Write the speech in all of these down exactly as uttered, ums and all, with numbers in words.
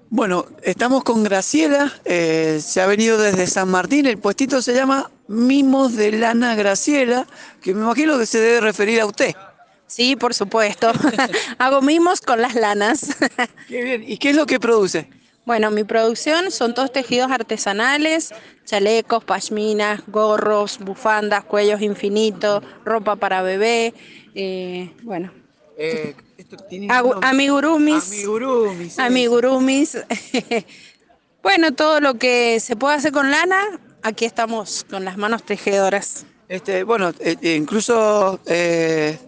Bueno, estamos con Graciela, eh, se ha venido desde San Martín, el puestito se llama Mimos de Lana Graciela, que me imagino que se debe referir a usted. Sí, por supuesto. Hago mimos con las lanas. Qué bien, ¿y qué es lo que produce? Bueno, mi producción son todos tejidos artesanales, chalecos, pashminas, gorros, bufandas, cuellos infinitos, ropa para bebé, eh, bueno, Eh, esto tiene un agu- nombre. amigurumis, Amigurumis, eso. amigurumis. Bueno, todo lo que se puede hacer con lana, aquí estamos con las manos tejedoras. Este, bueno, eh, eh, incluso eh,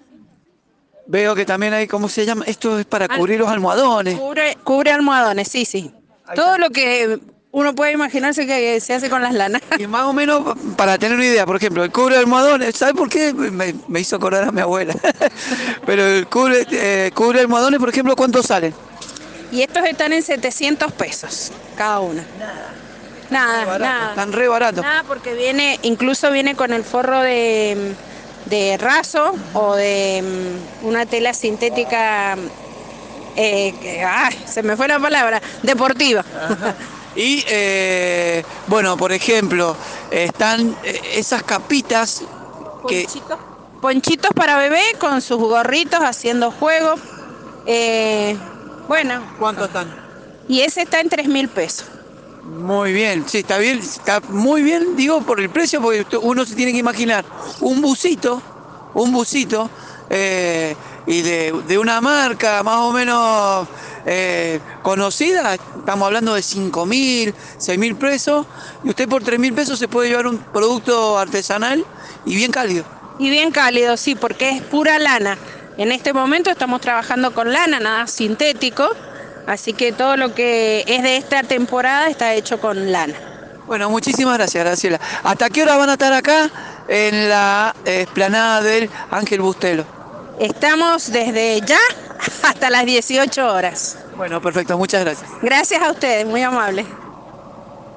veo que también hay, ¿cómo se llama? Esto es para Al- cubrir los almohadones. Cubre, cubre almohadones, sí, sí. Ahí Todo está. lo que uno puede imaginarse que se hace con las lanas. Y más o menos, para tener una idea, por ejemplo, el cubre almohadones, ¿sabe por qué? Me, me hizo acordar a mi abuela. Pero el cubre, eh, cubre almohadones, por ejemplo, ¿cuántos salen? Y estos están en setecientos pesos cada uno. Re Nada, barato, nada. están re baratos. Nada, porque viene, incluso viene con el forro de, de raso o de mm, una tela sintética, eh, que- ay, se me fue la palabra, deportiva. Ajá. Y eh, bueno, por ejemplo, están eh, esas capitas que... Ponchitos. Ponchitos para bebé con sus gorritos haciendo juego. Eh, bueno, ¿Cuánto están? y ese está en tres mil pesos. Muy bien, sí, está bien, está muy bien, digo, por el precio, porque usted- uno se tiene que imaginar un busito, un busito, eh, y de, de una marca más o menos eh, conocida, estamos hablando de cinco mil, seis mil pesos, y usted por tres mil pesos se puede llevar un producto artesanal y bien cálido. Y bien cálido, sí, porque es pura lana. En este momento estamos trabajando con lana, nada sintético, así que todo lo que es de esta temporada está hecho con lana. Bueno, muchísimas gracias, Graciela. ¿Hasta qué hora van a estar acá en la eh, explanada del Ángel Bustelo? Estamos desde ya hasta las dieciocho horas. Bueno, perfecto, muchas gracias. Gracias a ustedes, muy amables.